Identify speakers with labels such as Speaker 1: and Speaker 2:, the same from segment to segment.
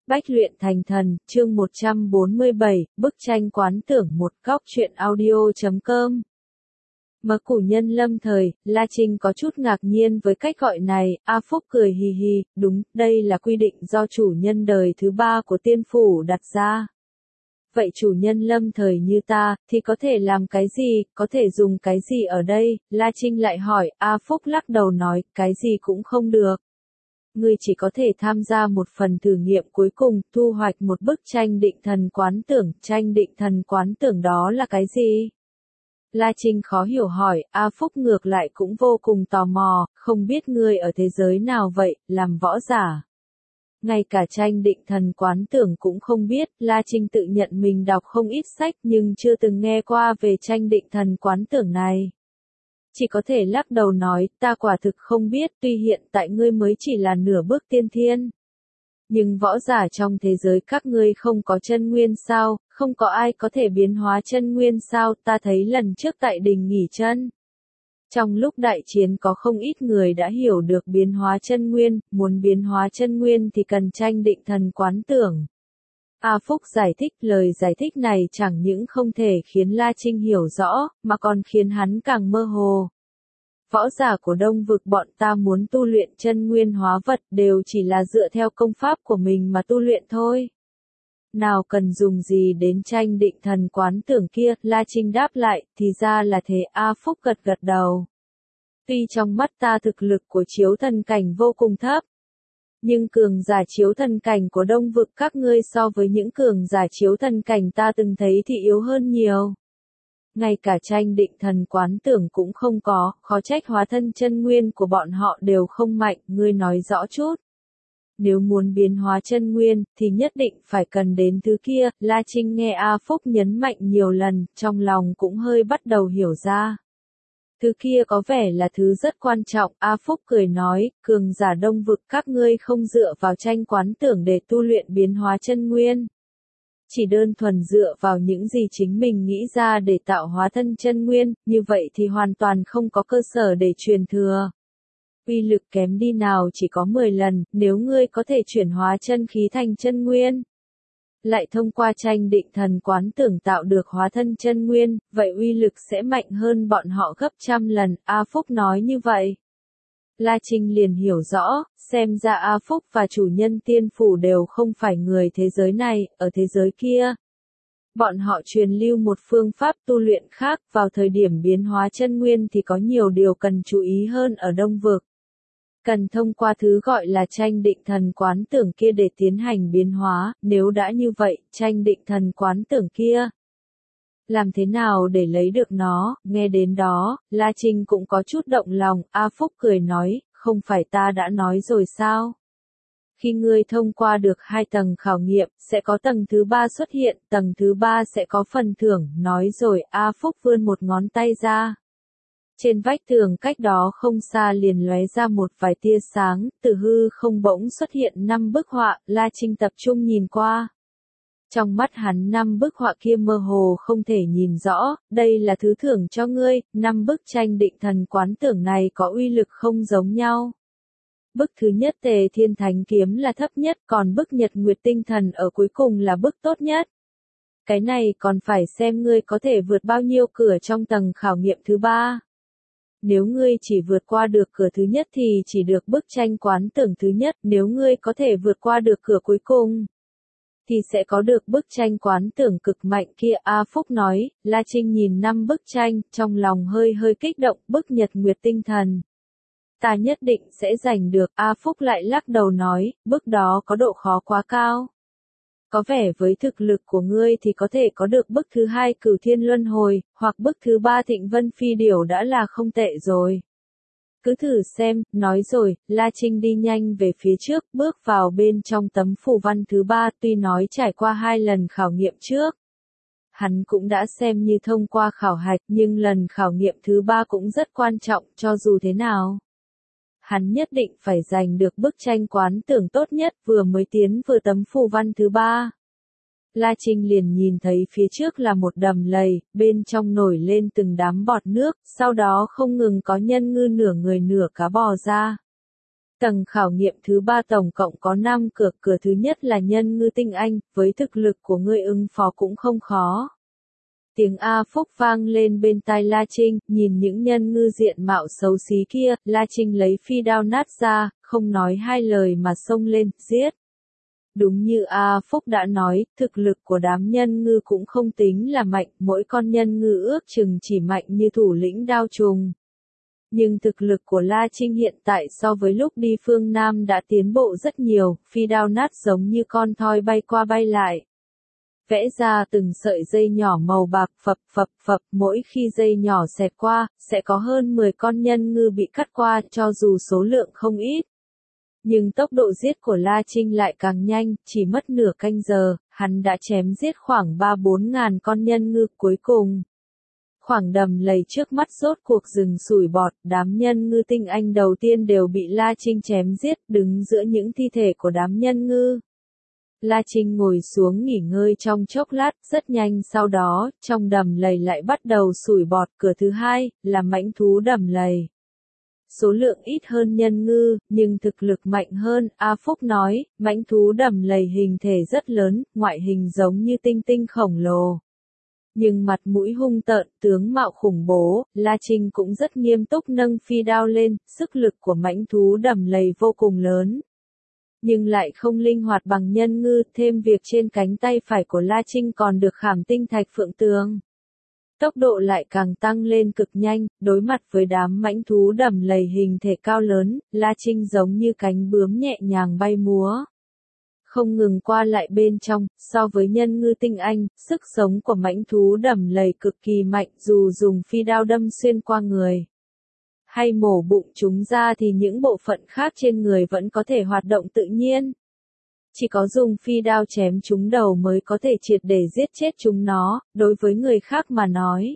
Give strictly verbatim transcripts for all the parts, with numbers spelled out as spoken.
Speaker 1: Bách luyện thành thần, chương một trăm bốn mươi bảy, bức tranh quán tưởng một góc truyện audio chấm com. Mà củ nhân lâm thời, La Trinh có chút ngạc nhiên với cách gọi này, A Phúc cười hì hì, đúng, đây là quy định do chủ nhân đời thứ ba của tiên phủ đặt ra. Vậy chủ nhân lâm thời như ta, thì có thể làm cái gì, có thể dùng cái gì ở đây, La Trinh lại hỏi, A Phúc lắc đầu nói, cái gì cũng không được. Ngươi chỉ có thể tham gia một phần thử nghiệm cuối cùng, thu hoạch một bức tranh định thần quán tưởng, tranh định thần quán tưởng đó là cái gì? La Trinh khó hiểu hỏi, A Phúc ngược lại cũng vô cùng tò mò, không biết ngươi ở thế giới nào vậy, làm võ giả. Ngay cả tranh định thần quán tưởng cũng không biết, La Trinh tự nhận mình đọc không ít sách nhưng chưa từng nghe qua về tranh định thần quán tưởng này. Chỉ có thể lắc đầu nói, ta quả thực không biết, tuy hiện tại ngươi mới chỉ là nửa bước tiên thiên. Nhưng võ giả trong thế giới các ngươi không có chân nguyên sao, không có ai có thể biến hóa chân nguyên sao, ta thấy lần trước tại đình nghỉ chân. Trong lúc đại chiến có không ít người đã hiểu được biến hóa chân nguyên, muốn biến hóa chân nguyên thì cần tranh định thần quán tưởng. A Phúc giải thích, lời giải thích này chẳng những không thể khiến La Trinh hiểu rõ, mà còn khiến hắn càng mơ hồ. Võ giả của Đông Vực bọn ta muốn tu luyện chân nguyên hóa vật đều chỉ là dựa theo công pháp của mình mà tu luyện thôi. Nào cần dùng gì đến tranh định thần quán tưởng kia, La Trinh đáp lại, thì ra là thế. A Phúc gật gật đầu. Tuy trong mắt ta thực lực của chiếu thần cảnh vô cùng thấp, nhưng cường giả chiếu thần cảnh của Đông Vực các ngươi so với những cường giả chiếu thần cảnh ta từng thấy thì yếu hơn nhiều. Ngay cả tranh định thần quán tưởng cũng không có, khó trách hóa thân chân nguyên của bọn họ đều không mạnh, ngươi nói rõ chút. Nếu muốn biến hóa chân nguyên, thì nhất định phải cần đến thứ kia, La Trinh nghe A Phúc nhấn mạnh nhiều lần, trong lòng cũng hơi bắt đầu hiểu ra. Thứ kia có vẻ là thứ rất quan trọng, A Phúc cười nói, cường giả Đông Vực các ngươi không dựa vào tranh quán tưởng để tu luyện biến hóa chân nguyên. Chỉ đơn thuần dựa vào những gì chính mình nghĩ ra để tạo hóa thân chân nguyên, như vậy thì hoàn toàn không có cơ sở để truyền thừa. Uy lực kém đi nào chỉ có mười lần, nếu ngươi có thể chuyển hóa chân khí thành chân nguyên. Lại thông qua tranh định thần quán tưởng tạo được hóa thân chân nguyên, vậy uy lực sẽ mạnh hơn bọn họ gấp trăm lần, A Phúc nói như vậy. La Trinh liền hiểu rõ, xem ra A Phúc và chủ nhân tiên phủ đều không phải người thế giới này, ở thế giới kia. Bọn họ truyền lưu một phương pháp tu luyện khác, vào thời điểm biến hóa chân nguyên thì có nhiều điều cần chú ý hơn ở Đông Vực. Cần thông qua thứ gọi là tranh định thần quán tưởng kia để tiến hành biến hóa, nếu đã như vậy, tranh định thần quán tưởng kia. Làm thế nào để lấy được nó, nghe đến đó, La Trinh cũng có chút động lòng, A Phúc cười nói, không phải ta đã nói rồi sao? Khi ngươi thông qua được hai tầng khảo nghiệm, sẽ có tầng thứ ba xuất hiện, tầng thứ ba sẽ có phần thưởng, nói rồi, A Phúc vươn một ngón tay ra. Trên vách tường cách đó không xa liền lóe ra một vài tia sáng, từ hư không bỗng xuất hiện năm bức họa, La Trinh tập trung nhìn qua. Trong mắt hắn năm bức họa kia mơ hồ không thể nhìn rõ, đây là thứ thưởng cho ngươi, năm bức tranh định thần quán tưởng này có uy lực không giống nhau. Bức thứ nhất Tề Thiên Thánh Kiếm là thấp nhất, còn bức Nhật Nguyệt Tinh Thần ở cuối cùng là bức tốt nhất. Cái này còn phải xem ngươi có thể vượt bao nhiêu cửa trong tầng khảo nghiệm thứ ba. Nếu ngươi chỉ vượt qua được cửa thứ nhất thì chỉ được bức tranh quán tưởng thứ nhất, nếu ngươi có thể vượt qua được cửa cuối cùng thì sẽ có được bức tranh quán tưởng cực mạnh kia. A Phúc nói, La Trinh nhìn năm bức tranh, trong lòng hơi hơi kích động, bức Nhật Nguyệt Tinh Thần. Ta nhất định sẽ giành được, A Phúc lại lắc đầu nói, bức đó có độ khó quá cao. Có vẻ với thực lực của ngươi thì có thể có được bức thứ hai Cửu Thiên Luân Hồi, hoặc bức thứ ba Thịnh Vân Phi Điểu đã là không tệ rồi. Cứ thử xem, nói rồi, La Trinh đi nhanh về phía trước, bước vào bên trong tấm phù văn thứ ba, tuy nói trải qua hai lần khảo nghiệm trước. Hắn cũng đã xem như thông qua khảo hạch, nhưng lần khảo nghiệm thứ ba cũng rất quan trọng, cho dù thế nào. Hắn nhất định phải giành được bức tranh quán tưởng tốt nhất, vừa mới tiến vừa tấm phù văn thứ ba. La Trinh liền nhìn thấy phía trước là một đầm lầy, bên trong nổi lên từng đám bọt nước, sau đó không ngừng có nhân ngư nửa người nửa cá bò ra. Tầng khảo nghiệm thứ ba tổng cộng có năm cửa, cửa thứ nhất là nhân ngư tinh anh, với thực lực của ngươi ứng phó cũng không khó. Tiếng A Phúc vang lên bên tai La Trinh, nhìn những nhân ngư diện mạo xấu xí kia, La Trinh lấy phi đao nát ra, không nói hai lời mà xông lên, giết. Đúng như A Phúc đã nói, thực lực của đám nhân ngư cũng không tính là mạnh, mỗi con nhân ngư ước chừng chỉ mạnh như thủ lĩnh đao trùng. Nhưng thực lực của La Trinh hiện tại so với lúc đi phương Nam đã tiến bộ rất nhiều, phi đao nát giống như con thoi bay qua bay lại. Vẽ ra từng sợi dây nhỏ màu bạc phập phập phập, mỗi khi dây nhỏ xẹt qua, sẽ có hơn mười con nhân ngư bị cắt qua, cho dù số lượng không ít. Nhưng tốc độ giết của La Trinh lại càng nhanh, chỉ mất nửa canh giờ, hắn đã chém giết khoảng ba bốn ngàn con nhân ngư cuối cùng. Khoảng đầm lầy trước mắt rốt cuộc rừng sủi bọt, đám nhân ngư tinh anh đầu tiên đều bị La Trinh chém giết, đứng giữa những thi thể của đám nhân ngư. La Trinh ngồi xuống nghỉ ngơi trong chốc lát, rất nhanh sau đó, trong đầm lầy lại bắt đầu sủi bọt. Cửa thứ hai, là mãnh thú đầm lầy. Số lượng ít hơn nhân ngư, nhưng thực lực mạnh hơn, A Phúc nói, mãnh thú đầm lầy hình thể rất lớn, ngoại hình giống như tinh tinh khổng lồ. Nhưng mặt mũi hung tợn, tướng mạo khủng bố, La Trinh cũng rất nghiêm túc nâng phi đao lên, sức lực của mãnh thú đầm lầy vô cùng lớn. Nhưng lại không linh hoạt bằng nhân ngư, thêm việc trên cánh tay phải của La Trinh còn được khảm tinh thạch phượng tường. Tốc độ lại càng tăng lên cực nhanh, đối mặt với đám mãnh thú đầm lầy hình thể cao lớn, La Trinh giống như cánh bướm nhẹ nhàng bay múa. Không ngừng qua lại bên trong, so với nhân ngư tinh anh, sức sống của mãnh thú đầm lầy cực kỳ mạnh dù dùng phi đao đâm xuyên qua người. Hay mổ bụng chúng ra thì những bộ phận khác trên người vẫn có thể hoạt động tự nhiên. Chỉ có dùng phi đao chém chúng đầu mới có thể triệt để giết chết chúng nó, đối với người khác mà nói.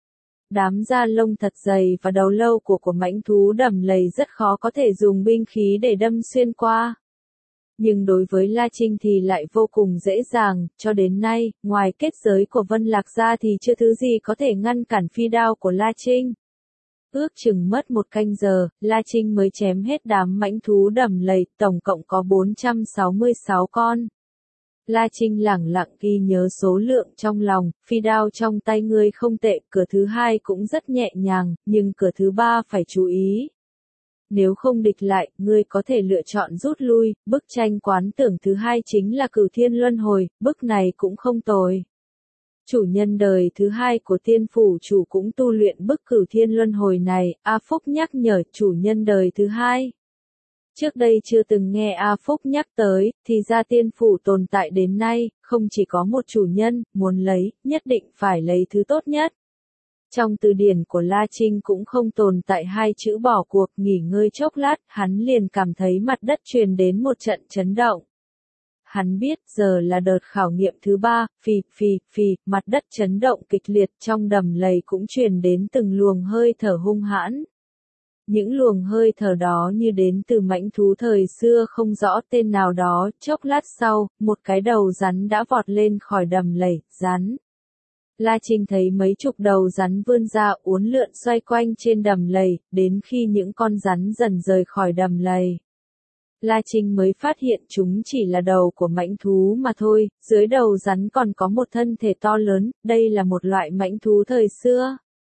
Speaker 1: Đám da lông thật dày và đầu lâu của của mãnh thú đầm lầy rất khó có thể dùng binh khí để đâm xuyên qua. Nhưng đối với La Trinh thì lại vô cùng dễ dàng, cho đến nay, ngoài kết giới của Vân Lạc ra thì chưa thứ gì có thể ngăn cản phi đao của La Trinh. Ước chừng mất một canh giờ, La Trinh mới chém hết đám mãnh thú đầm lầy, tổng cộng có bốn trăm sáu mươi sáu con. La Trinh lẳng lặng ghi nhớ số lượng trong lòng, phi đao trong tay ngươi không tệ, cửa thứ hai cũng rất nhẹ nhàng, nhưng cửa thứ ba phải chú ý. Nếu không địch lại, ngươi có thể lựa chọn rút lui, bức tranh quán tưởng thứ hai chính là Cửu Thiên Luân Hồi, bức này cũng không tồi. Chủ nhân đời thứ hai của tiên phủ chủ cũng tu luyện bức Cửu Thiên Luân Hồi này, A Phúc nhắc nhở chủ nhân đời thứ hai. Trước đây chưa từng nghe A Phúc nhắc tới, thì ra tiên phủ tồn tại đến nay, không chỉ có một chủ nhân, muốn lấy, nhất định phải lấy thứ tốt nhất. Trong từ điển của La Trinh cũng không tồn tại hai chữ bỏ cuộc, nghỉ ngơi chốc lát, hắn liền cảm thấy mặt đất truyền đến một trận chấn động. Hắn biết giờ là đợt khảo nghiệm thứ ba, phì, phì, phì, mặt đất chấn động kịch liệt, trong đầm lầy cũng truyền đến từng luồng hơi thở hung hãn. Những luồng hơi thở đó như đến từ mãnh thú thời xưa không rõ tên nào đó, chốc lát sau, một cái đầu rắn đã vọt lên khỏi đầm lầy, rắn. La Trinh thấy mấy chục đầu rắn vươn ra uốn lượn xoay quanh trên đầm lầy, đến khi những con rắn dần rời khỏi đầm lầy. La Trinh mới phát hiện chúng chỉ là đầu của mãnh thú mà thôi, dưới đầu rắn còn có một thân thể to lớn, đây là một loại mãnh thú thời xưa.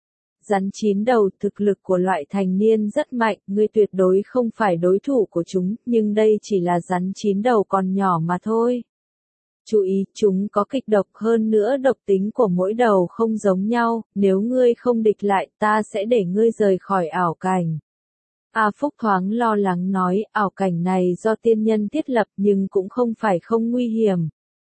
Speaker 1: Rắn chín đầu, thực lực của loại thành niên rất mạnh, ngươi tuyệt đối không phải đối thủ của chúng, nhưng đây chỉ là rắn chín đầu còn nhỏ mà thôi. Chú ý, chúng có kịch độc hơn nữa, độc tính của mỗi đầu không giống nhau, nếu ngươi không địch lại, ta sẽ để ngươi rời khỏi ảo cảnh. A Phúc thoáng lo lắng nói, ảo cảnh này do tiên nhân thiết lập nhưng cũng không phải không nguy hiểm.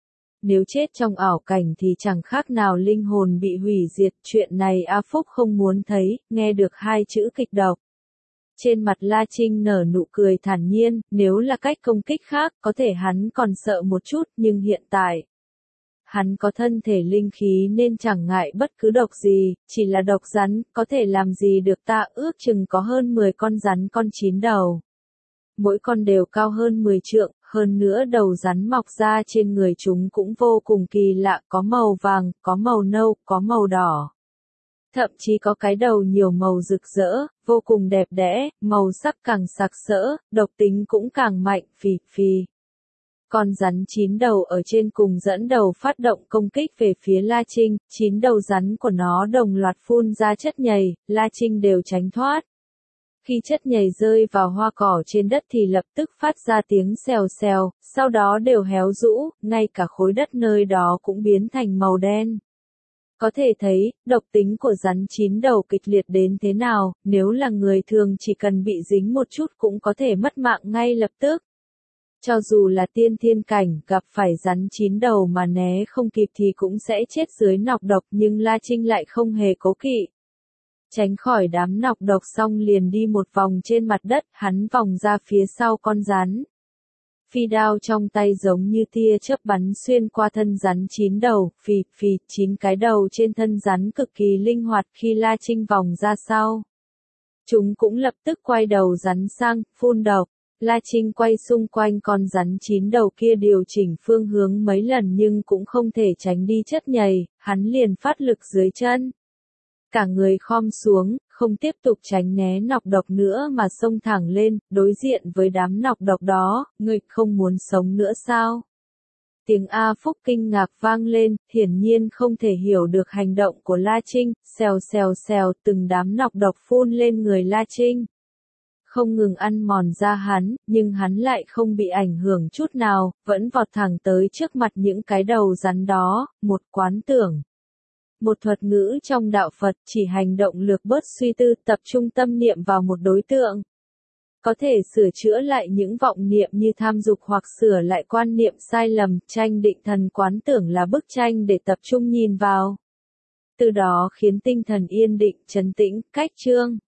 Speaker 1: Nếu chết trong ảo cảnh thì chẳng khác nào linh hồn bị hủy diệt, chuyện này A Phúc không muốn thấy, nghe được hai chữ kịch độc. Trên mặt La Trinh nở nụ cười thản nhiên, nếu là cách công kích khác, có thể hắn còn sợ một chút, nhưng hiện tại, hắn có thân thể linh khí nên chẳng ngại bất cứ độc gì, chỉ là độc rắn, có thể làm gì được ta, ước chừng có hơn mười con rắn con chín đầu. Mỗi con đều cao hơn mười trượng, hơn nữa đầu rắn mọc ra trên người chúng cũng vô cùng kỳ lạ, có màu vàng, có màu nâu, có màu đỏ. Thậm chí có cái đầu nhiều màu rực rỡ, vô cùng đẹp đẽ, màu sắc càng sặc sỡ, độc tính cũng càng mạnh, phì phì. Con rắn chín đầu ở trên cùng dẫn đầu phát động công kích về phía La Trinh, chín đầu rắn của nó đồng loạt phun ra chất nhầy, La Trinh đều tránh thoát. Khi chất nhầy rơi vào hoa cỏ trên đất thì lập tức phát ra tiếng xèo xèo, sau đó đều héo rũ, ngay cả khối đất nơi đó cũng biến thành màu đen. Có thể thấy, độc tính của rắn chín đầu kịch liệt đến thế nào, nếu là người thường chỉ cần bị dính một chút cũng có thể mất mạng ngay lập tức. Cho dù là tiên thiên cảnh gặp phải rắn chín đầu mà né không kịp thì cũng sẽ chết dưới nọc độc, nhưng La Trinh lại không hề cố kỵ. Tránh khỏi đám nọc độc xong liền đi một vòng trên mặt đất, hắn vòng ra phía sau con rắn. Phi đao trong tay giống như tia chớp bắn xuyên qua thân rắn chín đầu, phì phì, chín cái đầu trên thân rắn cực kỳ linh hoạt khi La Trinh vòng ra sau. Chúng cũng lập tức quay đầu rắn sang, phun độc. La Trinh quay xung quanh con rắn chín đầu kia điều chỉnh phương hướng mấy lần nhưng cũng không thể tránh đi chất nhầy, hắn liền phát lực dưới chân. Cả người khom xuống, không tiếp tục tránh né nọc độc nữa mà xông thẳng lên, đối diện với đám nọc độc đó, người không muốn sống nữa sao? Tiếng A Phúc kinh ngạc vang lên, hiển nhiên không thể hiểu được hành động của La Trinh, xèo xèo xèo từng đám nọc độc phun lên người La Trinh. Không ngừng ăn mòn da hắn, nhưng hắn lại không bị ảnh hưởng chút nào, vẫn vọt thẳng tới trước mặt những cái đầu rắn đó, một quán tưởng. Một thuật ngữ trong đạo Phật chỉ hành động lược bớt suy tư, tập trung tâm niệm vào một đối tượng. Có thể sửa chữa lại những vọng niệm như tham dục hoặc sửa lại quan niệm sai lầm, tranh định thần quán tưởng là bức tranh để tập trung nhìn vào. Từ đó khiến tinh thần yên định, trấn tĩnh, cách chương.